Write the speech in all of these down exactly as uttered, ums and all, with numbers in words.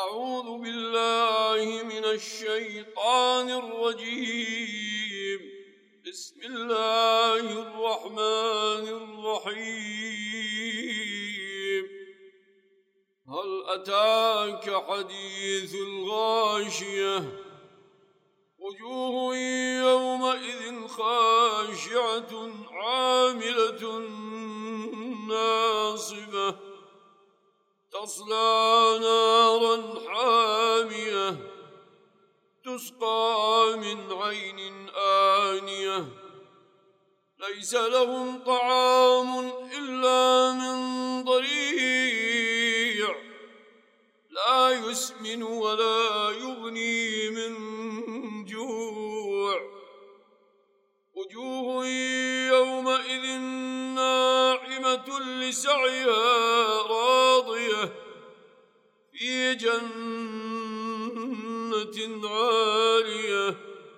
أعوذ بالله من الشيطان الرجيم. بسم الله الرحمن الرحيم. هل أتاك حديث الغاشية وجوه يومئذ خاشعة عاملة ناصبة تصلى نارا حامية تسقى من عين آنية ليس لهم طعام إلا من ضريع لا يسمن ولا يغني من جوع وجوه يومئذ ناعمة لسعيها راضية في جنة عالية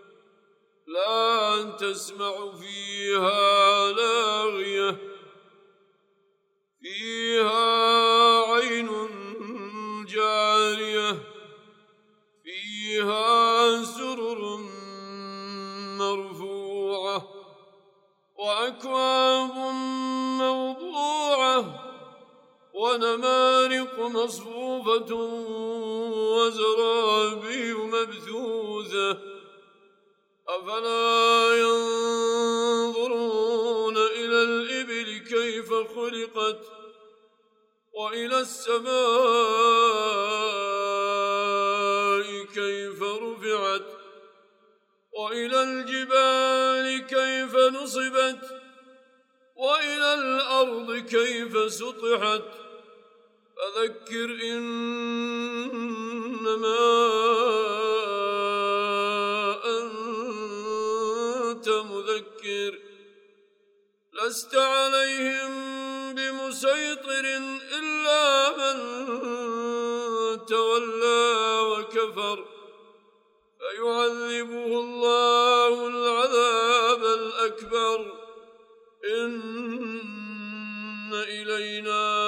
لا تسمع فيها لاغية فيها عين جارية فيها سرر مرفوعة وأكواب موضوعة ونمارق مصفوفة وزرابي مبثوثة أفلا ينظرون إلى الإبل كيف خلقت وإلى السماء كيف رفعت وإلى الجبال كيف نصبت وإلى الأرض كيف سطحت فذكر إنما أنت مذكر لست عليهم بمسيطر إلا من تولى وكفر فيعذبه الله العذاب الأكبر إن إلينا